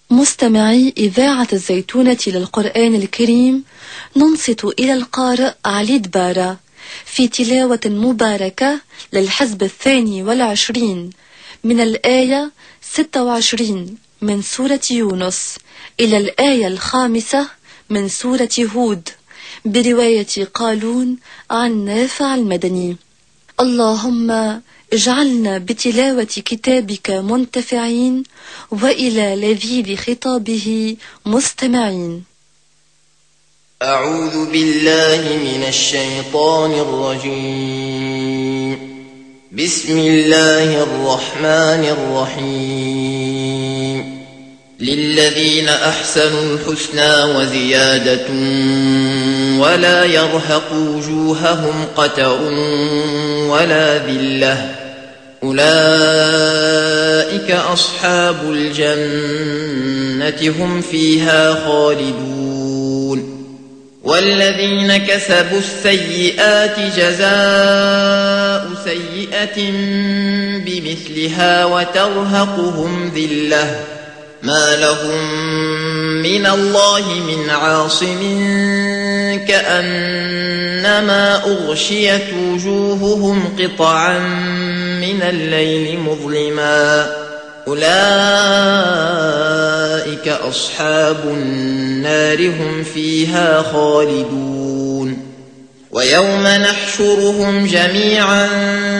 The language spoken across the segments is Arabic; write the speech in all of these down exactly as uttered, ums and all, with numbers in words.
مستمعي إذاعة الزيتونة للقرآن الكريم، ننصت إلى القارئ علي دبارة في تلاوة مباركة للحزب الثاني والعشرين من الآية ستة وعشرين من سورة يونس إلى الآية الخامسة من سورة هود، برواية قالون عن نافع المدني. اللهم اجعلنا بتلاوة كتابك منتفعين وإلى لذيذ خطابه مستمعين. أعوذ بالله من الشيطان الرجيم. بسم الله الرحمن الرحيم. للذين أحسنوا الحسنى وزيادة ولا يرهق وجوههم قتر ولا ذلة، أولئك أصحاب الجنة هم فيها خالدون. والذين كسبوا السيئات جزاء سيئة بمثلها وترهقهم ذلة، ما لهم من الله من عاصم كأنما أغشيت وجوههم قطعا من الليل مظلما، أولئك أصحاب النار هم فيها خالدون. ويوم نحشرهم جميعا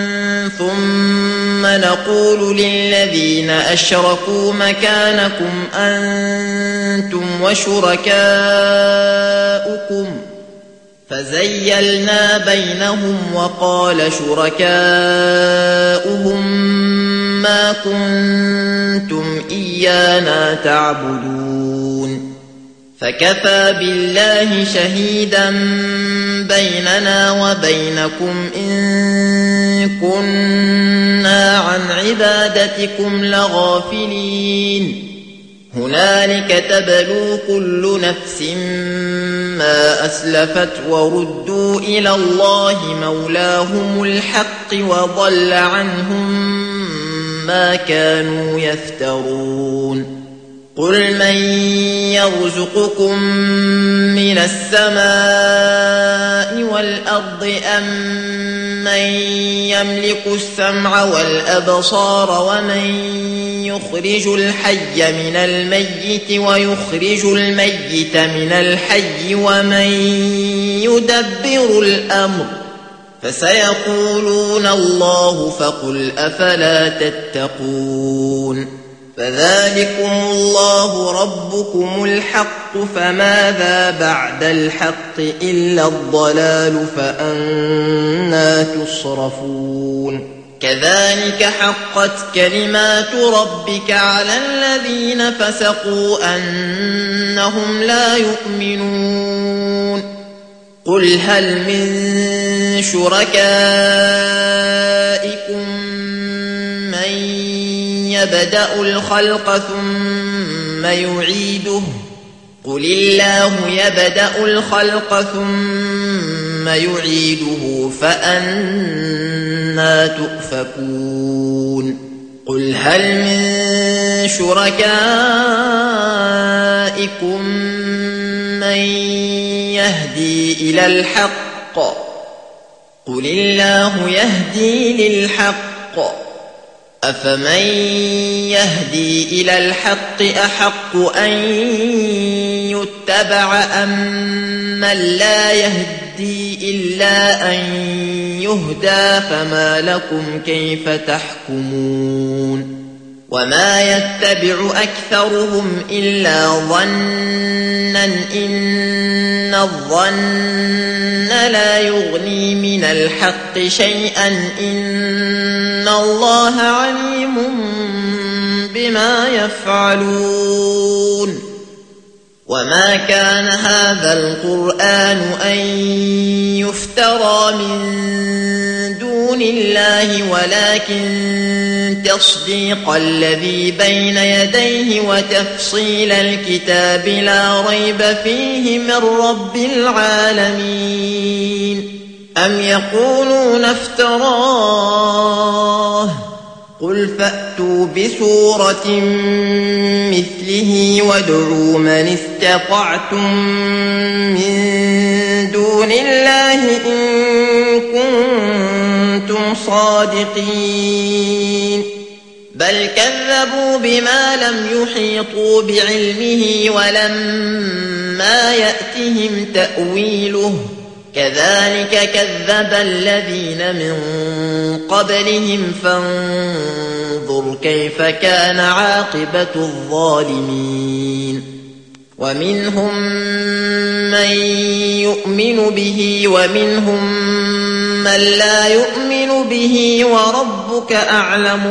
ثم نقول للذين أشركوا مكانكم أنتم وشركاؤكم، فزيلنا بينهم وقال شركاؤهم ما كنتم إيانا تعبدون، فكفى بالله شهيدا بيننا وبينكم إن كنا عن عبادتكم لغافلين. هنالك تبلو كل نفس ما أسلفت وردوا إلى الله مولاهم الحق وضل عنهم ما كانوا يفترون. قل من يرزقكم من السماء والأرض أم من يملك السمع والأبصار ومن يخرج الحي من الميت ويخرج الميت من الحي ومن يدبر الأمر، فسيقولون الله فقل أفلا تتقون. فذلكم الله ربكم الحق، فماذا بعد الحق إلا الضلال، فأنى تصرفون. كذلك حقت كلمات ربك على الذين فسقوا أنهم لا يؤمنون. قل هل من شركائكم من يبدأ الخلق ثم يعيده، قل الله يبدأ الخلق ثم يعيده فأنى تؤفكون. قل هل من شركائكم من يهدي إلى الحق، قل الله يهدي للحق، أفمن يهدي إلى الحق أحق أن يتبع أم من لا يهدي إلا أن يهدى، فما لكم كيف تحكمون. وما يتبع أكثرهم إلا ظنا إن الظن لا يغني من الحق شيئا إن الله عليم بما يفعلون. وما كان هذا القرآن أن يفترى من دون الله ولكن تصديق الذي بين يديه وتفصيل الكتاب لا ريب فيه من رب العالمين. أم يقولون افتراه، قل فأتوا بسورة بمثله وادعوا من استطعتم من دون الله إن كنتم صادقين بل كذبوا بما لم يحيطوا بعلمه ولما يأتهم تأويله كذلك كذب الذين من قبلهم فانظر كيف كان عاقبة الظالمين ومنهم من يؤمن به ومنهم من لا يؤمن به وربك أعلم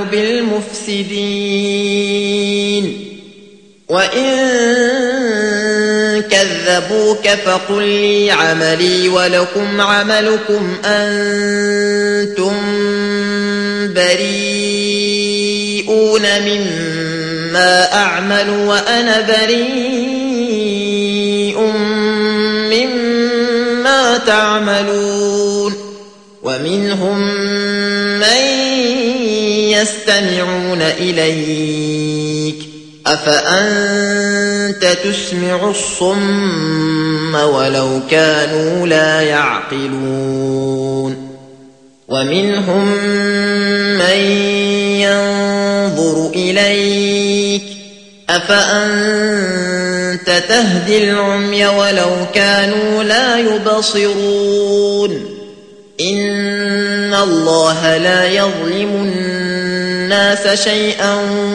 بالمفسدين وإن كذبوك فقل لي عملي ولكم عملكم أنتم بريئون مما أعمل وأنا بريء مما تعملون ومنهم من يستمعون إليك أفأنت تسمع الصم ولو كانوا لا يعقلون ومنهم من ينظر إليك أفأنت تهدي العمي ولو كانوا لا يبصرون إن الله لا يظلم الناس شيئا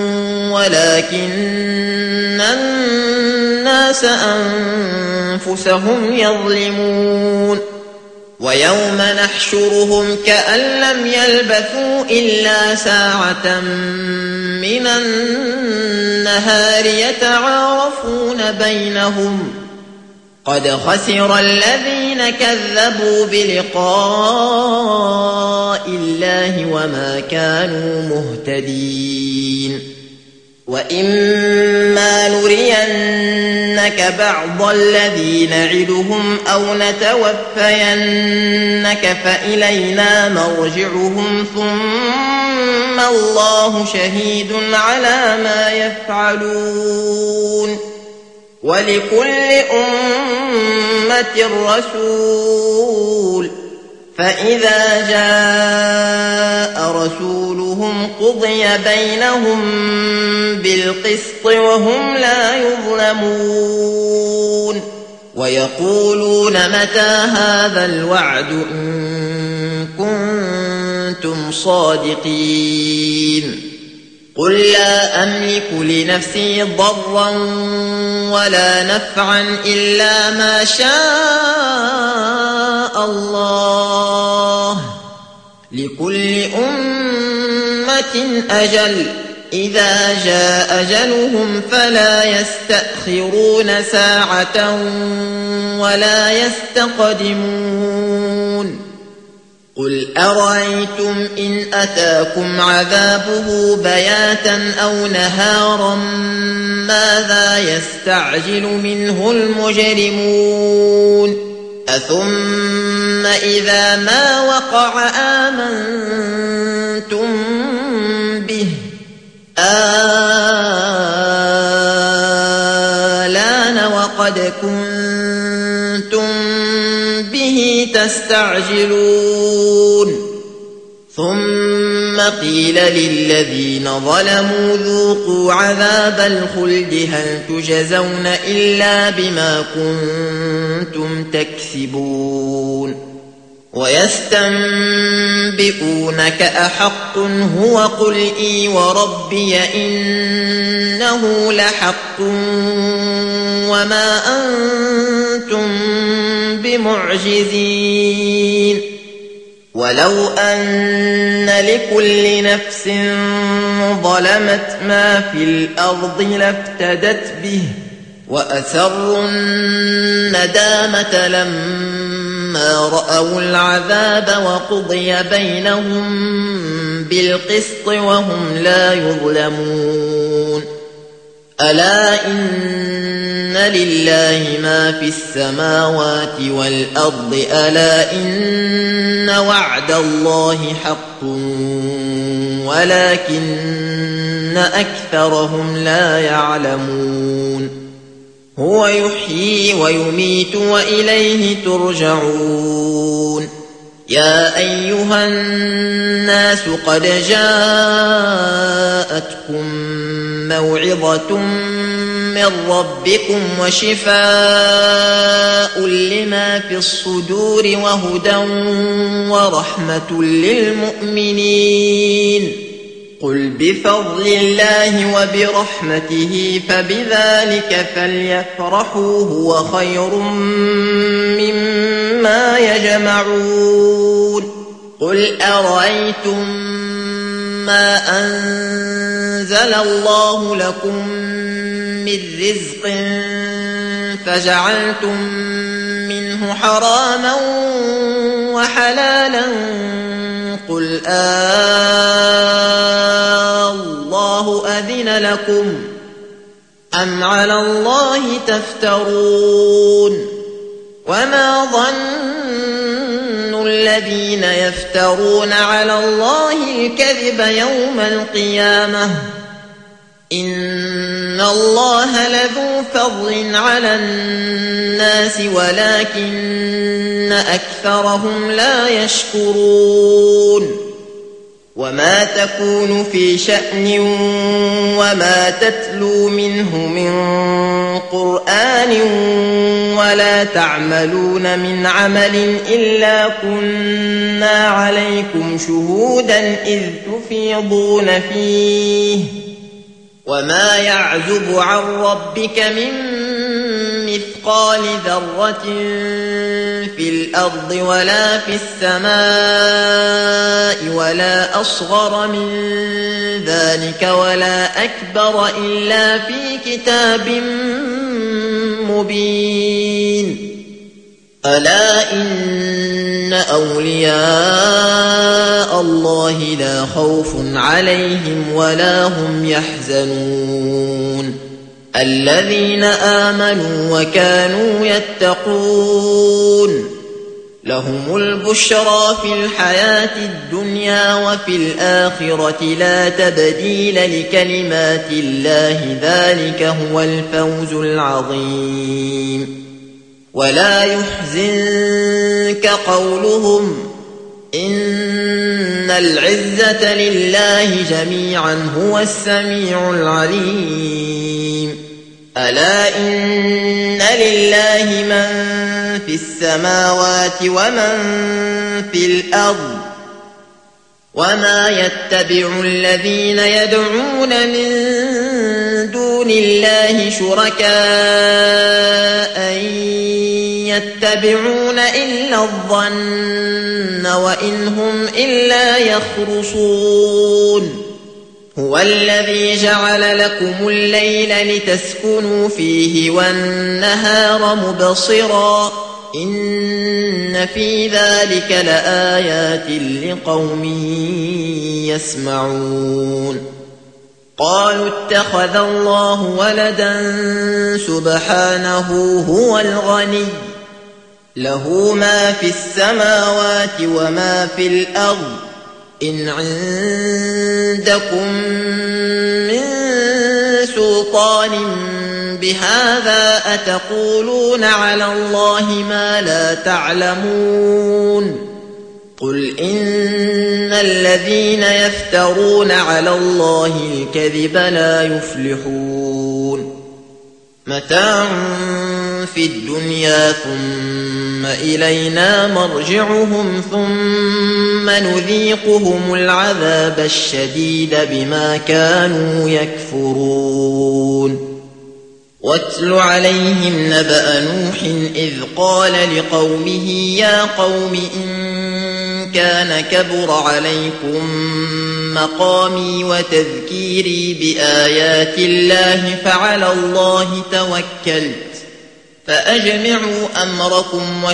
ولكن الناس أنفسهم يظلمون ويوم نحشرهم كأن لم يلبثوا إلا ساعة من النهار يتعارفون بينهم قد خسر الذين كذبوا بلقاء الله وما كانوا مهتدين وإما نرينك بعض الذي نعدهم أو نتوفينك فإلينا مرجعهم ثم الله شهيد على ما يفعلون ولكل أمة رسول فإذا جاء رسولهم قضي بينهم بالقسط وهم لا يظلمون ويقولون متى هذا الوعد إن كنتم صادقين قل لا أملك لنفسي ضرا ولا نفعا إلا ما شاء الله لكل أمة أجل إذا جاء أجلهم فلا يستأخرون ساعة ولا يستقدمون قل أرأيتم إن أتاكم عذابه بياتا أو نهارا ماذا يستعجل منه المجرمون أثم إذا ما وقع آمنتم به آلان وقد كنتم به تستعجلون ثم قيل للذين ظلموا ذوقوا عذاب الخلد هل تجزون إلا بما كنتم تكسبون ويستنبئونك أحق هو قل إي وربي إنه لحق وما أنتم بمعجزين ولو أن لكل نفس ظلمت ما في الأرض لافتدت به وأسروا الندامة لما رأوا العذاب وقضي بينهم بالقسط وهم لا يظلمون ألا إن لله ما في السماوات والأرض ألا إن وعد الله حق ولكن أكثرهم لا يعلمون هو يحيي ويميت وإليه ترجعون يا أيها الناس قد جاءتكم موعظة من ربكم وشفاء لما في الصدور وهدى ورحمة للمؤمنين قل بفضل الله وبرحمته فبذلك فليفرحوا هو خير مما يجمعون قل أرأيتم ما أنزل الله لكم من رزق فجعلتم منه حراما وحلالا قل الله أذن لكم أم على الله تفترون وما ظن الذين يفترون على الله الكذب يوم القيامة إن الله لذو فضل على الناس ولكن أكثرهم لا يشكرون وما تكون في شأن وما تتلو منه من قرآن ولا تعملون من عمل إلا كنا عليكم شهودا إذ تفيضون فيه وما يعزب عن ربك من مثقال ذرة في الأرض ولا في السماء ولا أصغر من ذلك ولا أكبر إلا في كتاب مبين ألا إن أولياء الله لا خوف عليهم ولا هم يحزنون الذين آمنوا وكانوا يتقون لهم البشرى في الحياة الدنيا وفي الآخرة لا تبديل لكلمات الله ذلك هو الفوز العظيم ولا يحزنك قولهم إن العزة لله جميعا هو السميع العليم ألا إن لله من في السماوات ومن في الأرض وما يتبع الذين يدعون من دون الله شركاء يتبعون إلا الظن وإن هم إلا يخرصون هو الذي جعل لكم الليل لتسكنوا فيه والنهار مبصرا إن في ذلك لآيات لقوم يسمعون قالوا اتخذ الله ولدا سبحانه هو الغني له ما في السماوات وما في الأرض إن عندكم من سلطان بهذا أتقولون على الله ما لا تعلمون قل إن الذين يفترون على الله الكذب لا يفلحون متاع في الدنيا ثم إلينا مرجعهم ثم نذيقهم العذاب الشديد بما كانوا يكفرون واتل عليهم نبأ نوح إذ قال لقومه يا قوم إن كان كبر عليكم مقامي وتذكيري بآيات الله فعلى الله توكلت فأجمعوا أمركم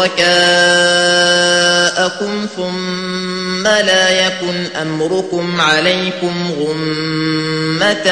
وشركاءكم ثم لا يكن أمركم عليكم غمة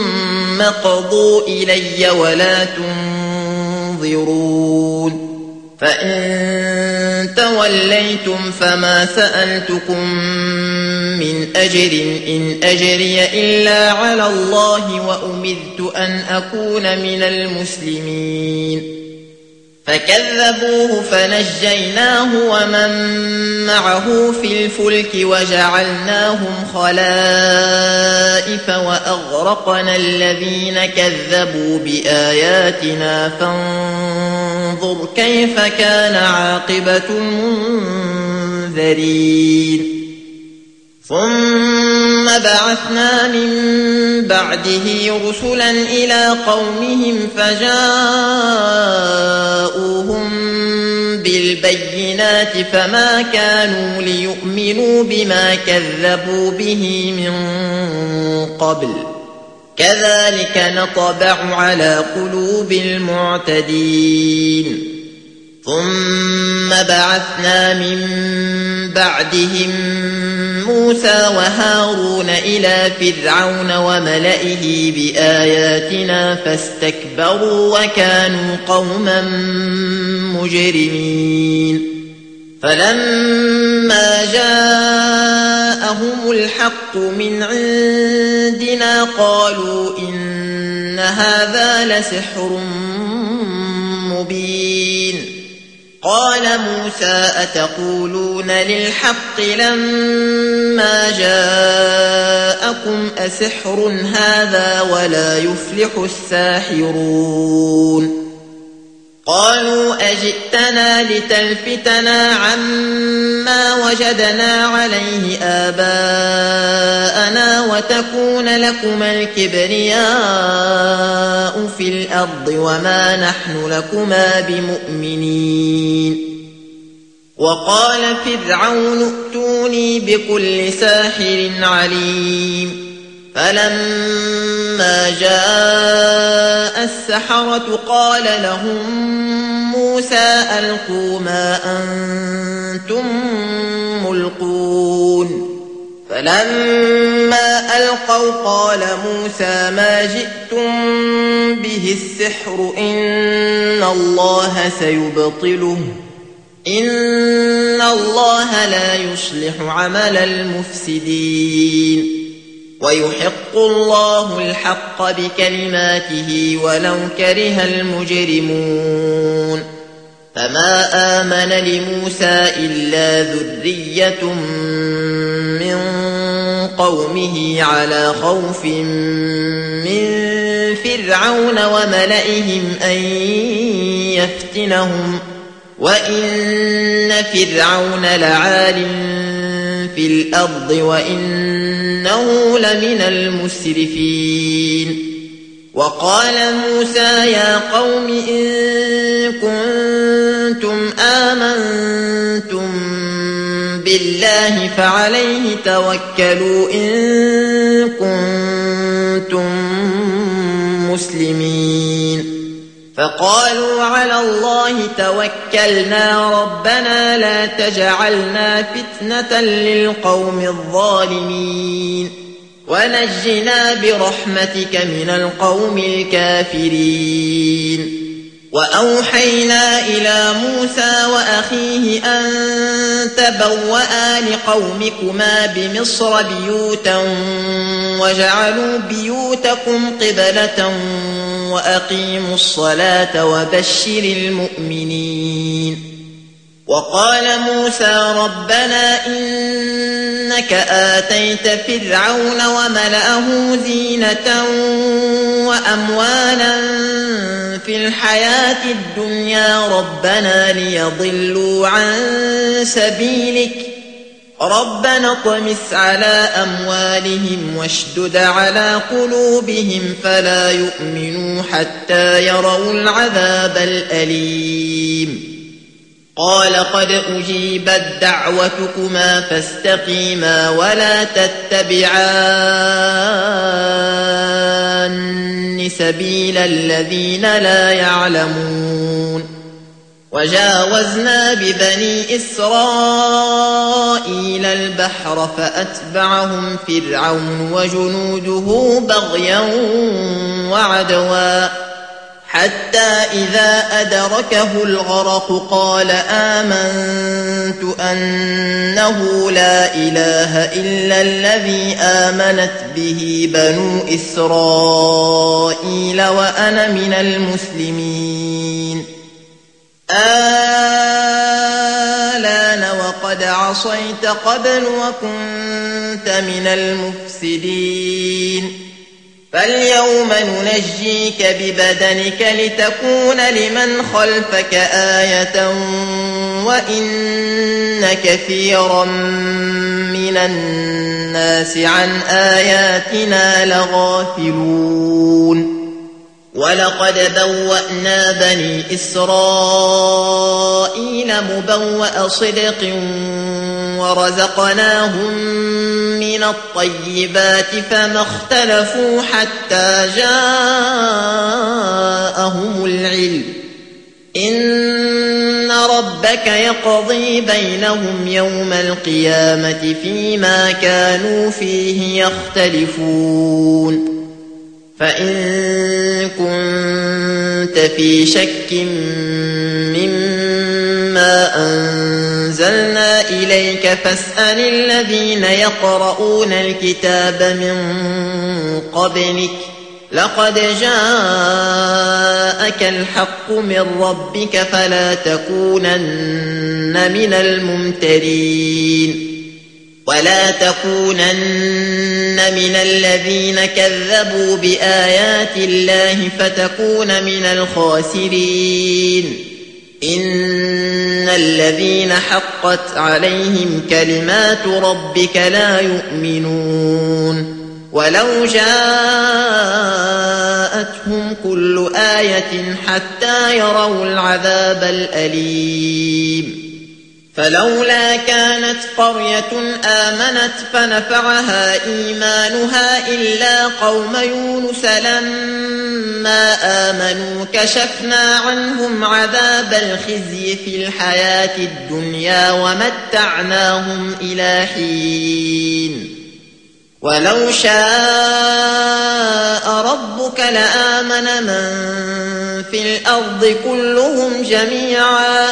ثم قضوا إلي ولا تنظرون فإن توليتم فما سألتكم من أجر إن أجري إلا على الله وأمرت أن أكون من المسلمين فكذبوه فنجيناه ومن معه في الفلك وجعلناهم خلائف وأغرقنا الذين كذبوا بآياتنا فانظر كيف كان عاقبة المنذرين ثم بعثنا من بعده رسلا إلى قومهم فجاءوهم بالبينات فما كانوا ليؤمنوا بما كذبوا به من قبل كذلك نطبع على قلوب المعتدين ثم بعثنا من بعدهم موسى وهارون إلى فرعون وملئه بآياتنا فاستكبروا وكانوا قوما مجرمين فلما جاءهم الحق من عندنا قالوا إن هذا لسحر مبين قال موسى أتقولون للحق لما جاءكم أسحر هذا ولا يفلح الساحرون قالوا أجئتنا لتلفتنا عما وجدنا عليه آباءنا وتكون لكما الكبرياء في الأرض وما نحن لكما بمؤمنين وقال فرعون ائتوني بكل ساحر عليم فلما جاء السحرة قال لهم موسى ألقوا ما أنتم ملقون فلما ألقوا قال موسى ما جئتم به السحر إن الله سيبطله إن الله لا يصلح عمل المفسدين ويحق الله الحق بكلماته ولو كره المجرمون فما آمن لموسى إلا ذرية من قومه على خوف من فرعون وملئهم أن يفتنهم وإن فرعون لعال في الأرض وإنه لمن المسرفين وقال موسى يا قوم إن كنتم آمنتم بالله فعليه توكلوا إن كنتم مسلمين فقالوا على الله توكلنا ربنا لا تجعلنا فتنة للقوم الظالمين ونجنا برحمتك من القوم الكافرين وأوحينا إلى موسى وأخيه أن تبوأ لقومكما بمصر بيوتا وجعلوا بيوتكم قبلة وأقيموا الصلاة وبشر المؤمنين وقال موسى ربنا إنك آتيت فرعون وملأه زينة وأموالا في الحياة الدنيا ربنا ليضلوا عن سبيلك ربنا اطمس على أموالهم واشدد على قلوبهم فلا يؤمنوا حتى يروا العذاب الأليم قال قد أجيبت دعوتكما فاستقيما ولا تتبعان سبيل الذين لا يعلمون وجاوزنا ببني إسرائيل البحر فأتبعهم فرعون وجنوده بغيا وعدوا حتى إذا أدركه الغرق قال آمنت أنه لا إله إلا الذي آمنت به بنو إسرائيل وأنا من المسلمين. آلان وقد عصيت قبل وكنت من المفسدين. فاليوم ننجيك ببدنك لتكون لمن خلفك آية وإن كثيرا من الناس عن آياتنا لغافلون. ولقد بوأنا بني إسرائيل مبوأ صدق ورزقناهم من الطيبات فما اختلفوا حتى جاءهم العلم. إن ربك يقضي بينهم يوم القيامة فيما كانوا فيه يختلفون. فإن كنت في شك مما أنزلنا إليك فاسأل الذين يقرؤون الكتاب من قبلك لقد جاءك الحق من ربك فلا تكونن من الممترين. ولا تكونن من الذين كذبوا بآيات الله فتكون من الخاسرين. إن الذين حقت عليهم كلمات ربك لا يؤمنون. ولو جاءتهم كل آية حتى يروا العذاب الأليم. فلولا كانت قرية آمنت فنفعها إيمانها إلا قوم يونس لما آمنوا كشفنا عنهم عذاب الخزي في الحياة الدنيا ومتعناهم إلى حين. ولو شاء ربك لآمن من في الأرض كلهم جميعا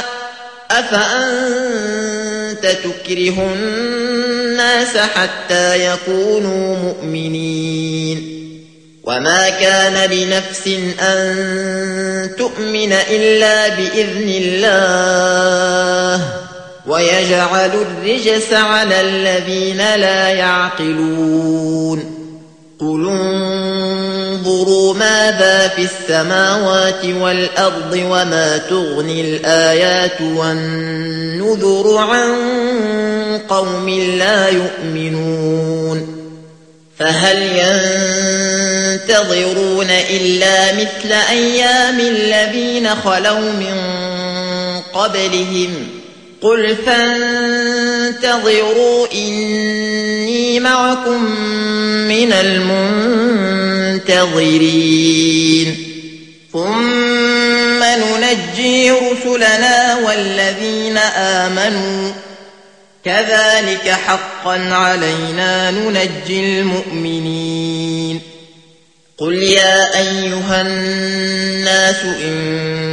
أفأنت تكره الناس حتى يكونوا مؤمنين. وما كان لنفس أن تؤمن إلا بإذن الله ويجعل الرجس على الذين لا يعقلون. قل انظروا ماذا في السماوات والأرض وما تغني الآيات والنذر عن قوم لا يؤمنون. فهل ينتظرون إلا مثل أيام الذين خلوا من قبلهم قل فانتظروا إني معكم من المنتظرين. ثم ننجي رسلنا والذين آمنوا كذلك حقا علينا ننجي المؤمنين. قل يا أيها الناس إن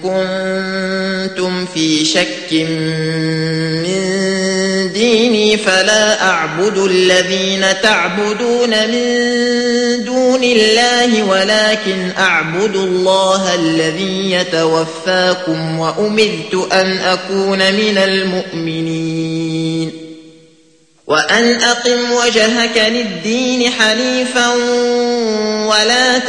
كنتم في شك من ديني فلا أعبد الذين تعبدون من دون الله ولكن أعبد الله الذي يتوفاكم وأمرت أن أكون من المؤمنين. وأن أقم وجهك للدين حنيفا ولا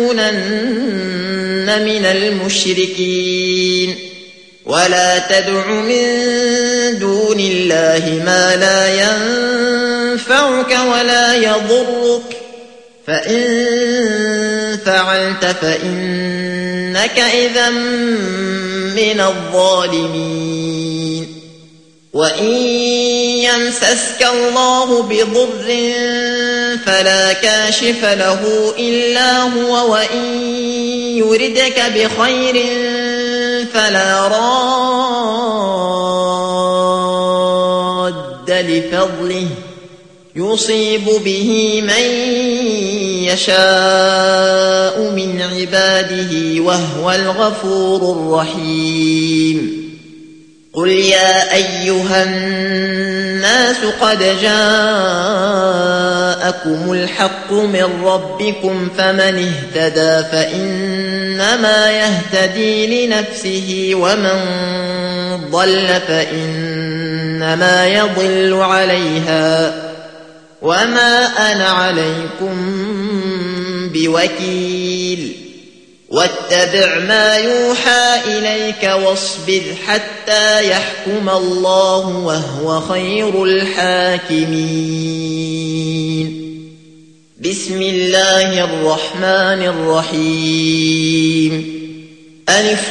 تكونن من المشركين. ولا تدع من دون الله ما لا ينفعك ولا يضرك فإن فعلت فإنك إذا من الظالمين. وإن يمسسك الله بضر فلا كاشف له إلا هو وإن يردك بخير فلا راد لفضله يصيب به من يشاء من عباده وهو الغفور الرحيم. قل يا أيها الناس قد جاءكم الحق من ربكم فمن اهتدى فإنما يهتدي لنفسه ومن ضل فإنما يضل عليها وما أنا عليكم بوكيل. واتبع ما يوحى إليك واصبر حتى يحكم الله وهو خير الحاكمين. بسم الله الرحمن الرحيم. ألف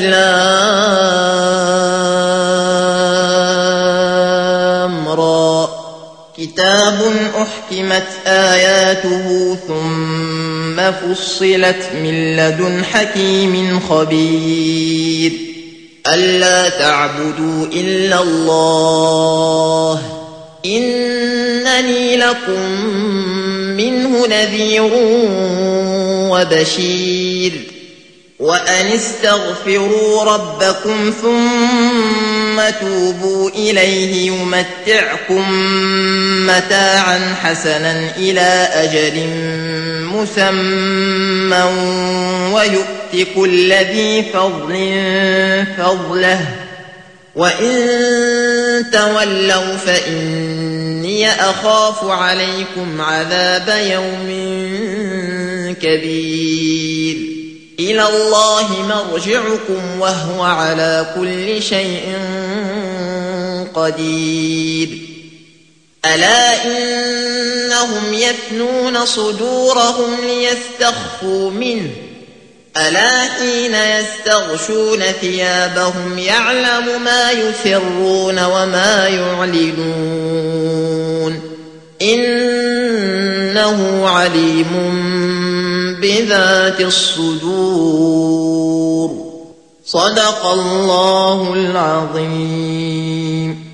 لام را كتاب أحكمت آياته ثم فصلت من لدن حكيم خبير. ألا تعبدوا إلا الله إنني لكم منه نذير وبشير. وأن استغفروا ربكم ثم توبوا إليه يمتعكم متاعا حسنا إلى أجل مسمى ويؤت كل ذي فضل فضله وإن تولوا فإني أخاف عليكم عذاب يوم كبير. إلى الله مرجعكم وهو على كل شيء قدير. ألا إنهم يثنون صدورهم ليستخفوا منه ألا حين يستغشون ثيابهم يعلم ما يسرون وما يعلنون إنه عليم بذات الصدور. صدق الله العظيم.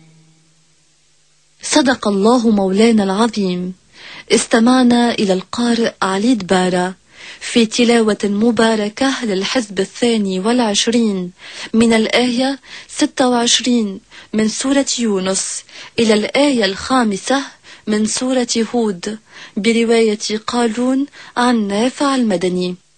صدق الله مولانا العظيم. استمعنا إلى القارئ علي دبارة في تلاوة مباركة للحزب الثاني والعشرين من الآية ستة وعشرين من سورة يونس إلى الآية الخامسة من سورة هود برواية قالون عن نافع المدني.